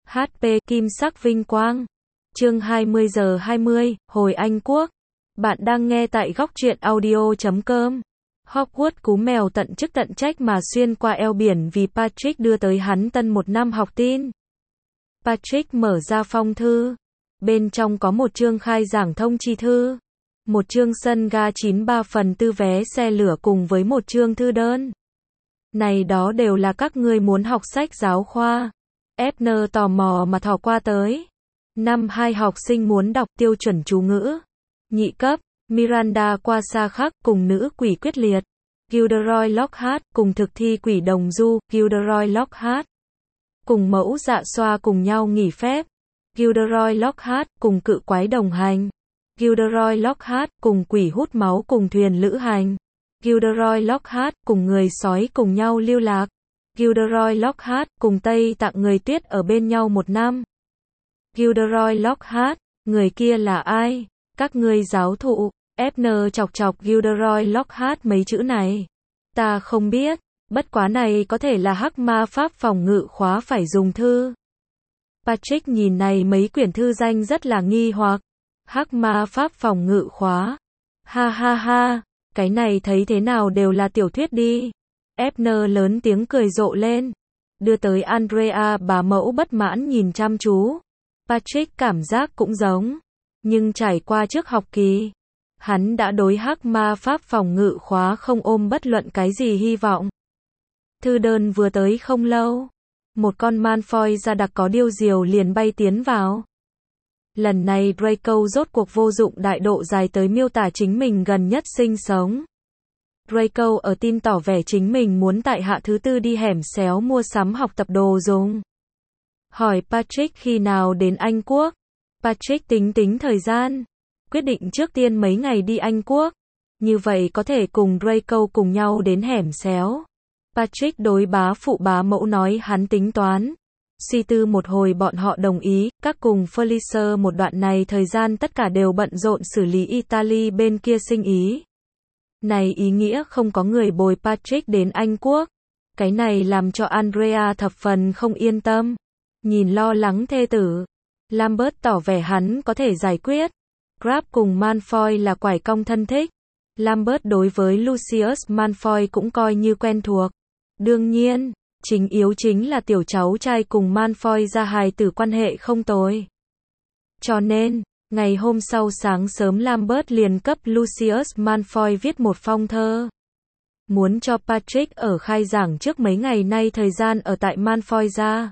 HP Kim sắc vinh quang. Chương 20:20, hồi Anh Quốc. Bạn đang nghe tại góc truyện audio.com. Hogwarts cú mèo tận chức tận trách mà xuyên qua eo biển vì Patrick đưa tới hắn tân một năm học tin. Patrick mở ra phong thư. Bên trong có một chương khai giảng thông chi thư, một chương sân ga 93/4 vé xe lửa cùng với một chương thư đơn. Này đó đều là các ngươi muốn học sách giáo khoa. Fn tò mò mà thò qua tới. Năm 2 học sinh muốn đọc tiêu chuẩn chú ngữ. Nhị cấp, Miranda qua xa khắc cùng nữ quỷ quyết liệt. Gilderoy Lockhart cùng thực thi quỷ đồng du. Gilderoy Lockhart cùng mẫu dạ xoa cùng nhau nghỉ phép. Gilderoy Lockhart cùng cự quái đồng hành. Gilderoy Lockhart cùng quỷ hút máu cùng thuyền lữ hành. Gilderoy Lockhart cùng người sói cùng nhau lưu lạc. Gilderoy Lockhart cùng Tây Tạng người tuyết ở bên nhau một năm. Gilderoy Lockhart, người kia là ai? Các ngươi giáo thụ. Fn chọc chọc Gilderoy Lockhart mấy chữ này. Ta không biết, bất quá này có thể là hắc ma pháp phòng ngự khóa phải dùng thư. Patrick nhìn này mấy quyển thư danh rất là nghi hoặc. Hắc ma pháp phòng ngự khóa. Ha ha ha, cái này thấy thế nào đều là tiểu thuyết đi. Fn lớn tiếng cười rộ lên. Đưa tới Andrea bà mẫu bất mãn nhìn chăm chú. Patrick cảm giác cũng giống. Nhưng trải qua trước học kỳ, hắn đã đối hắc ma pháp phòng ngự khóa không ôm bất luận cái gì hy vọng. Thư đơn vừa tới không lâu, một con Malfoy da đặc có điêu diều liền bay tiến vào. Lần này Draco rốt cuộc vô dụng đại độ dài tới miêu tả chính mình gần nhất sinh sống. Draco ở tin tỏ vẻ chính mình muốn tại hạ thứ tư đi hẻm xéo mua sắm học tập đồ dùng. Hỏi Patrick khi nào đến Anh Quốc. Patrick tính thời gian. Quyết định trước tiên mấy ngày đi Anh Quốc. Như vậy có thể cùng Draco cùng nhau đến hẻm xéo. Patrick đối bá phụ bá mẫu nói hắn tính toán. Suy tư một hồi bọn họ đồng ý, các cùng Felicia một đoạn này thời gian tất cả đều bận rộn xử lý Italy bên kia sinh ý. Này ý nghĩa không có người bồi Patrick đến Anh Quốc. Cái này làm cho Andrea thập phần không yên tâm. Nhìn lo lắng thê tử, Lambert tỏ vẻ hắn có thể giải quyết. Crabbe cùng Malfoy là quải cong thân thích. Lambert đối với Lucius Malfoy cũng coi như quen thuộc. Đương nhiên, chính yếu chính là tiểu cháu trai cùng Malfoy ra hài tử quan hệ không tồi. Cho nên, ngày hôm sau sáng sớm Lambert liền cấp Lucius Malfoy viết một phong thơ. Muốn cho Patrick ở khai giảng trước mấy ngày nay thời gian ở tại Malfoy ra.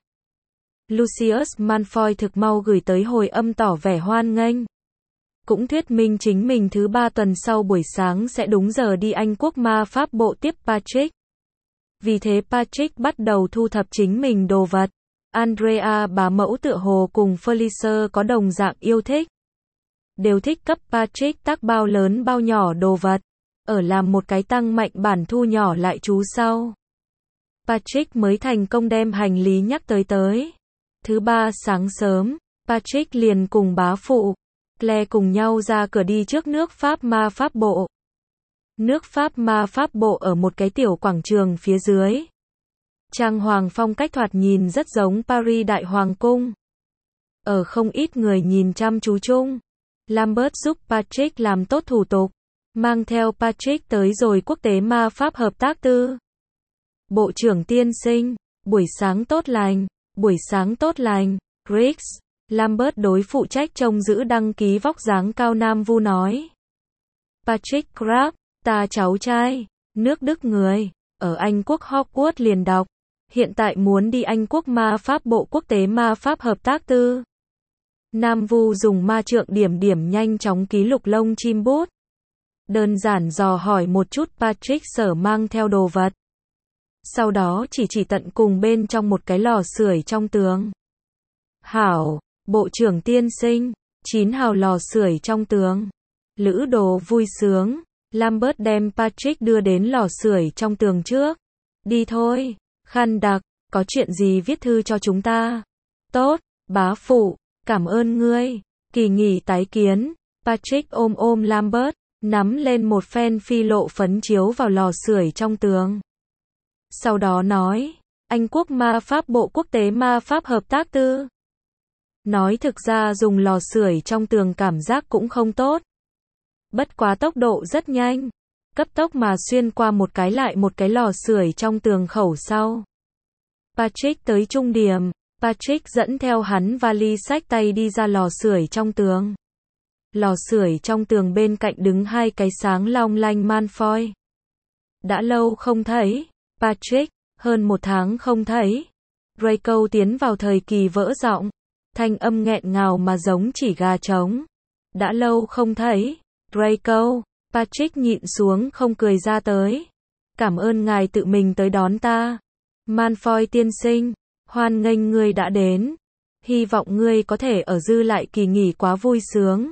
Lucius Malfoy thực mau gửi tới hồi âm tỏ vẻ hoan nghênh. Cũng thuyết minh chính mình thứ 3 tuần sau buổi sáng sẽ đúng giờ đi Anh Quốc ma pháp bộ tiếp Patrick. Vì thế Patrick bắt đầu thu thập chính mình đồ vật. Andrea bà mẫu tựa hồ cùng Felicia có đồng dạng yêu thích. Đều thích cấp Patrick tác bao lớn bao nhỏ đồ vật. Ở làm một cái tăng mạnh bản thu nhỏ lại chú sau. Patrick mới thành công đem hành lý nhắc tới. Thứ 3 sáng sớm, Patrick liền cùng bá phụ, Claire cùng nhau ra cửa đi trước nước Pháp ma pháp bộ. Nước Pháp ma pháp bộ ở một cái tiểu quảng trường phía dưới. Trang hoàng phong cách thoạt nhìn rất giống Paris Đại Hoàng Cung. Ở không ít người nhìn chăm chú chung, Lambert giúp Patrick làm tốt thủ tục, mang theo Patrick tới rồi quốc tế ma pháp hợp tác tư. Bộ trưởng tiên sinh, buổi sáng tốt lành, buổi sáng tốt lành, Riggs. Lambert đối phụ trách trông giữ đăng ký vóc dáng cao Nam Vu nói. Patrick Crabbe, ta cháu trai, nước Đức người, ở Anh Quốc Hogwarts liền đọc, hiện tại muốn đi Anh Quốc ma pháp bộ quốc tế ma pháp hợp tác tư. Nam Vu dùng ma trượng điểm nhanh chóng ký lục lông chim bút. Đơn giản dò hỏi một chút Patrick sở mang theo đồ vật. Sau đó chỉ tận cùng bên trong một cái lò sưởi trong tường. Hảo, bộ trưởng tiên sinh, 9 hào lò sưởi trong tường. Lữ đồ vui sướng, Lambert đem Patrick đưa đến lò sưởi trong tường trước. Đi thôi, khăn đặc, có chuyện gì viết thư cho chúng ta. Tốt, bá phụ, cảm ơn ngươi, kỳ nghỉ tái kiến. Patrick ôm Lambert, nắm lên một phen phi lộ phấn chiếu vào lò sưởi trong tường. Sau đó nói, Anh Quốc ma pháp bộ quốc tế ma pháp hợp tác tư. Nói thực ra dùng lò sưởi trong tường cảm giác cũng không tốt. Bất quá tốc độ rất nhanh. Cấp tốc mà xuyên qua một cái lại một cái lò sưởi trong tường khẩu sau. Patrick tới trung điểm. Patrick dẫn theo hắn vali xách tay đi ra lò sưởi trong tường. Lò sưởi trong tường bên cạnh đứng hai cái sáng long lanh Malfoy. Đã lâu không thấy. Patrick, hơn 1 tháng không thấy. Draco tiến vào thời kỳ vỡ giọng. Thanh âm nghẹn ngào mà giống chỉ gà trống. Đã lâu không thấy. Draco. Patrick nhịn xuống không cười ra tới. Cảm ơn ngài tự mình tới đón ta. Malfoy tiên sinh, hoan nghênh ngươi đã đến. Hy vọng ngươi có thể ở dư lại kỳ nghỉ quá vui sướng.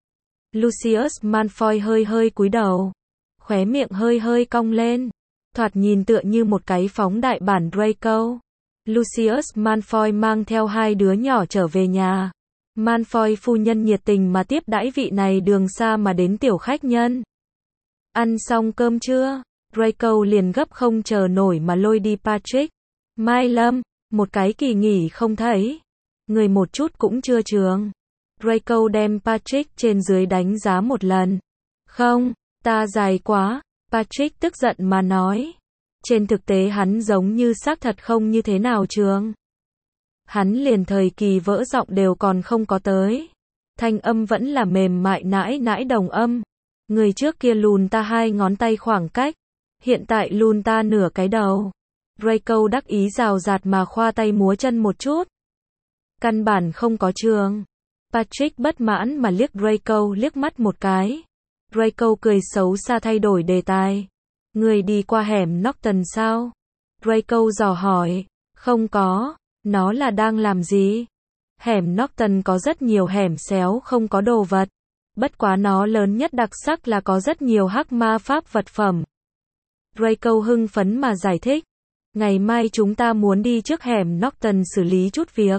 Lucius Malfoy hơi hơi cúi đầu. Khóe miệng hơi hơi cong lên. Thoạt nhìn tựa như một cái phóng đại bản Draco. Lucius Malfoy mang theo 2 đứa nhỏ trở về nhà. Malfoy phu nhân nhiệt tình mà tiếp đãi vị này đường xa mà đến tiểu khách nhân. Ăn xong cơm chưa? Draco liền gấp không chờ nổi mà lôi đi Patrick. Mai Lâm, một cái kỳ nghỉ không thấy. Người một chút cũng chưa chướng. Draco đem Patrick trên dưới đánh giá một lần. Không, ta dài quá. Patrick tức giận mà nói. Trên thực tế hắn giống như xác thật không như thế nào chướng. Hắn liền thời kỳ vỡ giọng đều còn không có tới. Thanh âm vẫn là mềm mại nãi nãi đồng âm. Người trước kia lùn ta 2 ngón tay khoảng cách. Hiện tại lùn ta nửa cái đầu. Draco đắc ý rào rạt mà khoa tay múa chân một chút. Căn bản không có trường. Patrick bất mãn mà liếc Draco liếc mắt một cái. Draco cười xấu xa thay đổi đề tài. Người đi qua hẻm Norton sao? Draco dò hỏi. Không có. Nó là đang làm gì? Hẻm Norton có rất nhiều hẻm xéo không có đồ vật. Bất quá nó lớn nhất đặc sắc là có rất nhiều hắc ma pháp vật phẩm. Draco hưng phấn mà giải thích. Ngày mai chúng ta muốn đi trước hẻm Norton xử lý chút việc.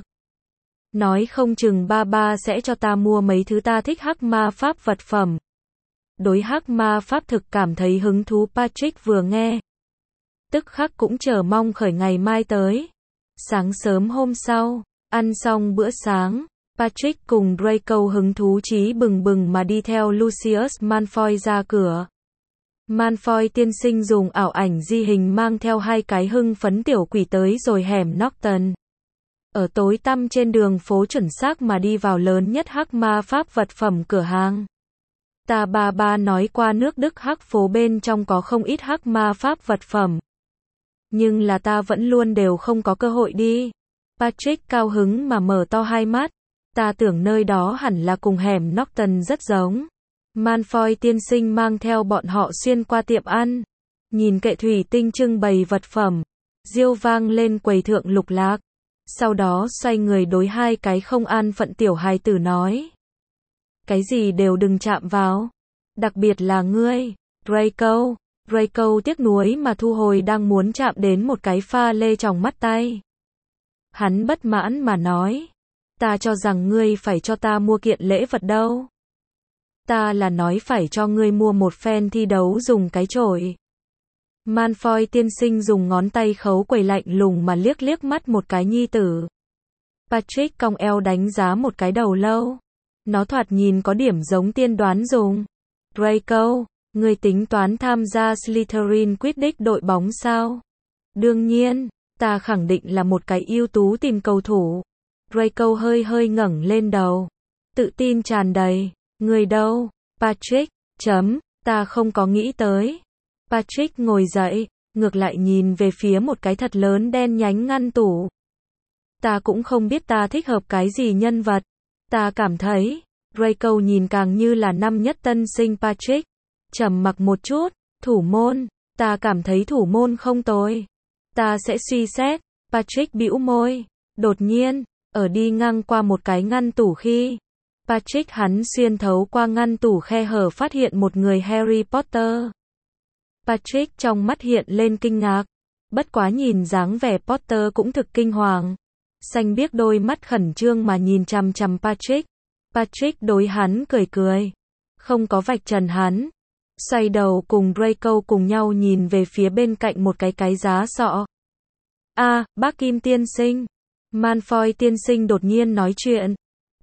Nói không chừng ba sẽ cho ta mua mấy thứ ta thích hắc ma pháp vật phẩm. Đối hắc ma pháp thực cảm thấy hứng thú. Patrick vừa nghe. Tức khắc cũng chờ mong khởi ngày mai tới. Sáng sớm hôm sau, ăn xong bữa sáng, Patrick cùng Draco hứng thú chí bừng bừng mà đi theo Lucius Malfoy ra cửa. Malfoy tiên sinh dùng ảo ảnh di hình mang theo 2 cái hưng phấn tiểu quỷ tới rồi hẻm Norton. Ở tối tăm trên đường phố chuẩn xác mà đi vào lớn nhất hắc ma pháp vật phẩm cửa hàng. Ta ba nói qua nước Đức hắc phố bên trong có không ít hắc ma pháp vật phẩm. Nhưng là ta vẫn luôn đều không có cơ hội đi. Patrick cao hứng mà mở to 2 mắt. Ta tưởng nơi đó hẳn là cùng hẻm Norton rất giống. Malfoy tiên sinh mang theo bọn họ xuyên qua tiệm ăn. Nhìn kệ thủy tinh trưng bày vật phẩm. Diêu vang lên quầy thượng lục lạc. Sau đó xoay người đối 2 cái không an phận tiểu hài tử nói. Cái gì đều đừng chạm vào. Đặc biệt là ngươi, Draco. Draco tiếc nuối mà thu hồi đang muốn chạm đến một cái pha lê trong mắt tay. Hắn bất mãn mà nói. Ta cho rằng ngươi phải cho ta mua kiện lễ vật đâu. Ta là nói phải cho ngươi mua một phen thi đấu dùng cái chổi. Malfoy tiên sinh dùng ngón tay khấu quầy lạnh lùng mà liếc liếc mắt một cái nhi tử. Patrick cong eo đánh giá một cái đầu lâu. Nó thoạt nhìn có điểm giống tiên đoán dùng. Draco, ngươi tính toán tham gia Slytherin Quidditch đội bóng sao? Đương nhiên, ta khẳng định là một cái ưu tú tìm cầu thủ. Draco hơi hơi ngẩng lên đầu. Tự tin tràn đầy. Người đâu? Patrick, ta không có nghĩ tới. Patrick ngồi dậy, ngược lại nhìn về phía một cái thật lớn đen nhánh ngăn tủ. Ta cũng không biết ta thích hợp cái gì nhân vật. Ta cảm thấy, Draco nhìn càng như là năm nhất tân sinh Patrick. Trầm mặc một chút, thủ môn, ta cảm thấy thủ môn không tồi. Ta sẽ suy xét. Patrick bĩu môi. Đột nhiên, ở đi ngang qua một cái ngăn tủ khi Patrick hắn xuyên thấu qua ngăn tủ khe hở phát hiện một người Harry Potter. Patrick trong mắt hiện lên kinh ngạc. Bất quá nhìn dáng vẻ Potter cũng thực kinh hoàng. Xanh biếc đôi mắt khẩn trương mà nhìn chằm chằm Patrick. Patrick đối hắn cười cười. Không có vạch trần hắn. Xoay đầu cùng Draco cùng nhau nhìn về phía bên cạnh một cái giá sọ. Bác Kim tiên sinh. Malfoy tiên sinh đột nhiên nói chuyện.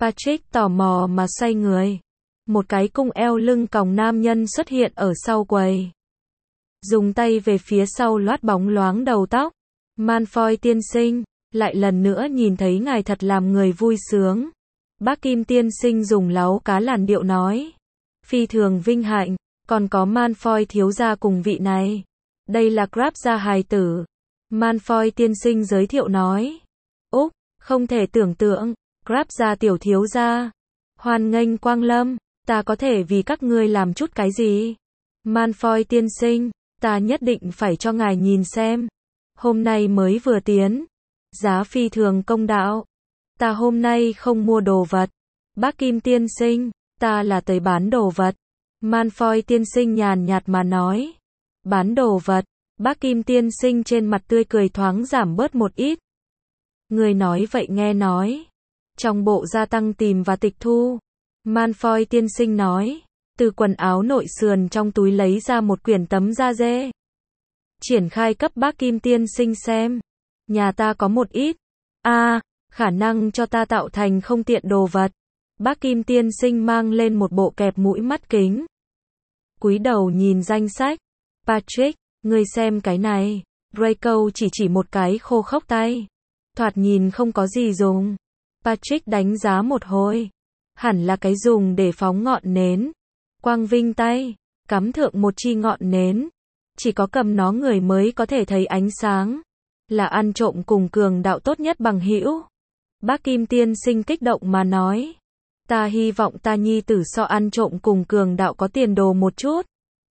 Patrick tò mò mà xoay người. Một cái cung eo lưng còng nam nhân xuất hiện ở sau quầy. Dùng tay về phía sau loát bóng loáng đầu tóc. Malfoy tiên sinh, lại lần nữa nhìn thấy ngài thật làm người vui sướng. Bác Kim tiên sinh dùng láu cá làn điệu nói. Phi thường vinh hạnh, còn có Malfoy thiếu gia cùng vị này. Đây là Crabbe gia hài tử. Malfoy tiên sinh giới thiệu nói. Úc, không thể tưởng tượng, Crabbe gia tiểu thiếu gia. Hoan nghênh quang lâm, ta có thể vì các ngươi làm chút cái gì? Malfoy tiên sinh, ta nhất định phải cho ngài nhìn xem. Hôm nay mới vừa tiến. Giá phi thường công đạo. Ta hôm nay không mua đồ vật. Bác Kim tiên sinh, ta là tới bán đồ vật. Malfoy tiên sinh nhàn nhạt mà nói. Bán đồ vật. Bác Kim tiên sinh trên mặt tươi cười thoáng giảm bớt một ít. Người nói vậy nghe nói. Trong bộ gia tăng tìm và tịch thu. Malfoy tiên sinh nói. Từ quần áo nội sườn trong túi lấy ra một quyển tấm da dê. Triển khai cấp bác Kim tiên sinh xem. Nhà ta có một ít. Khả năng cho ta tạo thành không tiện đồ vật. Bác Kim tiên sinh mang lên một bộ kẹp mũi mắt kính. Cúi đầu nhìn danh sách. Patrick, ngươi xem cái này. Draco chỉ một cái khô khốc tay. Thoạt nhìn không có gì dùng. Patrick đánh giá một hồi. Hẳn là cái dùng để phóng ngọn nến. Quang vinh tay, cắm thượng một chi ngọn nến. Chỉ có cầm nó người mới có thể thấy ánh sáng. Là ăn trộm cùng cường đạo tốt nhất bằng hữu. Bác Kim tiên sinh kích động mà nói. Ta hy vọng ta nhi tử so ăn trộm cùng cường đạo có tiền đồ một chút.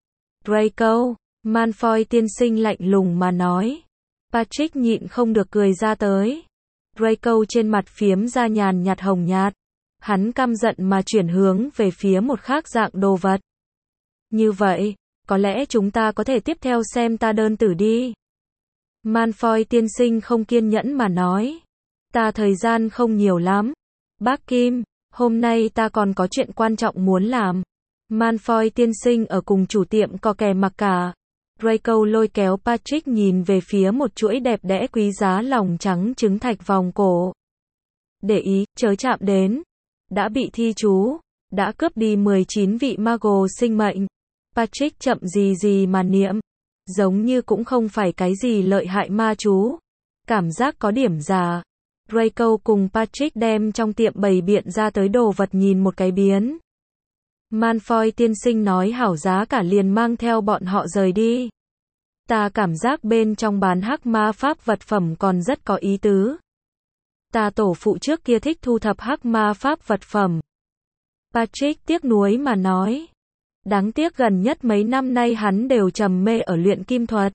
Draco, Malfoy tiên sinh lạnh lùng mà nói. Patrick nhịn không được cười ra tới. Draco trên mặt phiếm ra nhàn nhạt hồng nhạt. Hắn căm giận mà chuyển hướng về phía một khác dạng đồ vật. Như vậy, có lẽ chúng ta có thể tiếp theo xem ta đơn tử đi. Malfoy tiên sinh không kiên nhẫn mà nói. Ta thời gian không nhiều lắm. Bác Kim, hôm nay ta còn có chuyện quan trọng muốn làm. Malfoy tiên sinh ở cùng chủ tiệm có kè mặc cả. Draco lôi kéo Patrick nhìn về phía một chuỗi đẹp đẽ quý giá lòng trắng trứng thạch vòng cổ. Để ý, chớ chạm đến. Đã bị thi chú. Đã cướp đi 19 vị mago sinh mệnh. Patrick chậm gì mà niệm. Giống như cũng không phải cái gì lợi hại ma chú. Cảm giác có điểm già. Draco cùng Patrick đem trong tiệm bày biện ra tới đồ vật nhìn một cái biến. Malfoy tiên sinh nói hảo giá cả liền mang theo bọn họ rời đi. Ta cảm giác bên trong bán hắc ma pháp vật phẩm còn rất có ý tứ. Ta tổ phụ trước kia thích thu thập hắc ma pháp vật phẩm. Patrick tiếc nuối mà nói. Đáng tiếc gần nhất mấy năm nay hắn đều trầm mê ở luyện kim thuật.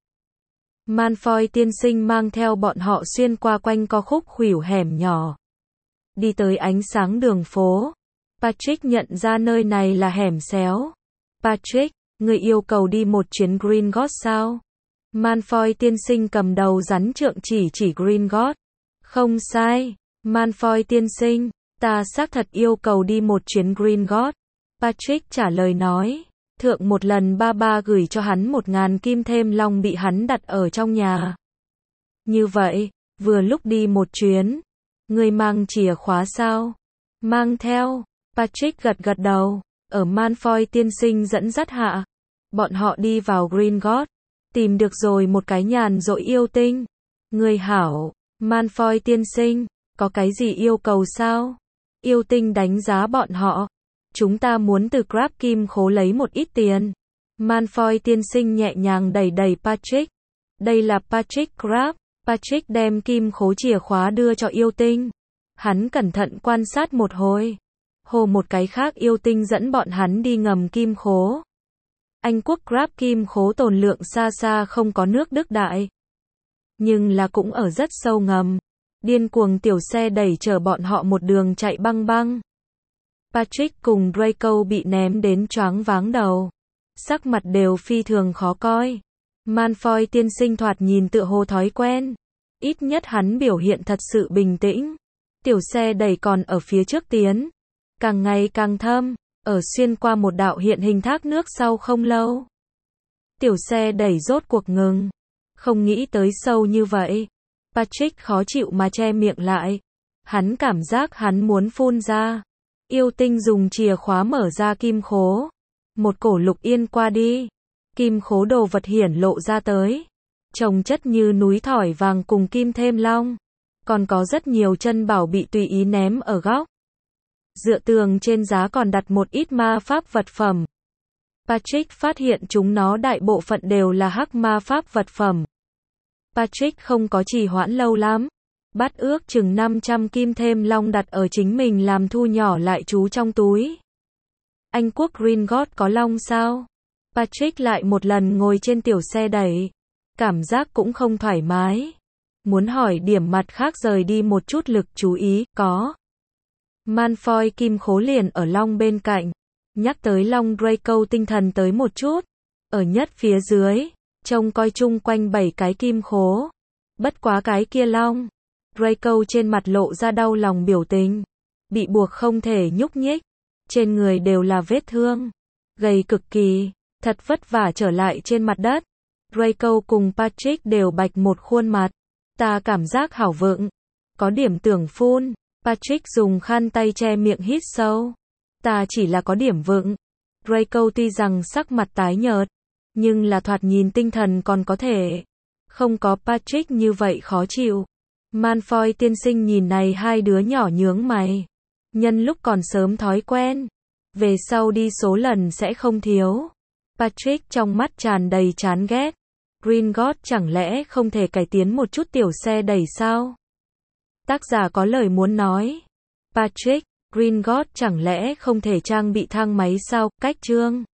Malfoy tiên sinh mang theo bọn họ xuyên qua quanh co khúc khuỷu hẻm nhỏ. Đi tới ánh sáng đường phố. Patrick nhận ra nơi này là hẻm xéo. Patrick, người yêu cầu đi một chuyến Gringotts sao? Malfoy tiên sinh cầm đầu rắn trượng chỉ Gringotts. Không sai. Malfoy tiên sinh, ta xác thật yêu cầu đi một chuyến Gringotts. Patrick trả lời nói. Thượng một lần ba gửi cho hắn 1000 kim thêm long bị hắn đặt ở trong nhà. Như vậy, vừa lúc đi một chuyến. Người mang chìa khóa sao? Mang theo. Patrick gật đầu. Ở Malfoy tiên sinh dẫn dắt hạ. Bọn họ đi vào Gringotts. Tìm được rồi một cái nhàn rỗi yêu tinh. Người hảo. Malfoy tiên sinh, có cái gì yêu cầu sao? Yêu tinh đánh giá bọn họ. Chúng ta muốn từ Crabbe kim khố lấy một ít tiền. Malfoy tiên sinh nhẹ nhàng đẩy Patrick. Đây là Patrick Crabbe. Patrick đem kim khố chìa khóa đưa cho yêu tinh. Hắn cẩn thận quan sát một hồi. Hồ một cái khác yêu tinh dẫn bọn hắn đi ngầm kim khố. Anh quốc Crabbe kim khố tồn lượng xa không có nước Đức đại. Nhưng là cũng ở rất sâu ngầm. Điên cuồng tiểu xe đẩy chở bọn họ một đường chạy băng. Patrick cùng Draco bị ném đến choáng váng đầu. Sắc mặt đều phi thường khó coi. Malfoy tiên sinh thoạt nhìn tựa hồ thói quen. Ít nhất hắn biểu hiện thật sự bình tĩnh. Tiểu xe đẩy còn ở phía trước tiến. Càng ngày càng thâm. Ở xuyên qua một đạo hiện hình thác nước sau không lâu. Tiểu xe đẩy rốt cuộc ngừng. Không nghĩ tới sâu như vậy. Patrick khó chịu mà che miệng lại. Hắn cảm giác hắn muốn phun ra. Yêu Tinh dùng chìa khóa mở ra kim khố. Một cổ lục yên qua đi. Kim khố đồ vật hiển lộ ra tới. Chồng chất như núi thỏi vàng cùng kim thêm long. Còn có rất nhiều chân bảo bị tùy ý ném ở góc. Dựa tường trên giá còn đặt một ít ma pháp vật phẩm. Patrick phát hiện chúng nó đại bộ phận đều là hắc ma pháp vật phẩm. Patrick không có trì hoãn lâu lắm. Bắt ước chừng 500 kim thêm long đặt ở chính mình làm thu nhỏ lại chú trong túi. Anh quốc Gringotts có long sao? Patrick lại một lần ngồi trên tiểu xe đẩy. Cảm giác cũng không thoải mái. Muốn hỏi điểm mặt khác rời đi một chút lực chú ý, có. Malfoy kim khố liền ở long bên cạnh. Nhắc tới long Draco tinh thần tới một chút. Ở nhất phía dưới, trông coi chung quanh 7 cái kim khố. Bất quá cái kia long. Draco trên mặt lộ ra đau lòng biểu tình. Bị buộc không thể nhúc nhích. Trên người đều là vết thương. Gầy cực kỳ. Thật vất vả trở lại trên mặt đất. Draco cùng Patrick đều bạch một khuôn mặt. Ta cảm giác hảo vững. Có điểm tưởng phun. Patrick dùng khăn tay che miệng hít sâu. Ta chỉ là có điểm vững. Draco tuy rằng sắc mặt tái nhợt. Nhưng là thoạt nhìn tinh thần còn có thể. Không có Patrick như vậy khó chịu. Malfoy tiên sinh nhìn này hai đứa nhỏ nhướng mày. Nhân lúc còn sớm thói quen. Về sau đi số lần sẽ không thiếu. Patrick trong mắt tràn đầy chán ghét. Gringotts chẳng lẽ không thể cải tiến một chút tiểu xe đẩy sao? Tác giả có lời muốn nói. Patrick, Gringotts chẳng lẽ không thể trang bị thang máy sao? Cách chương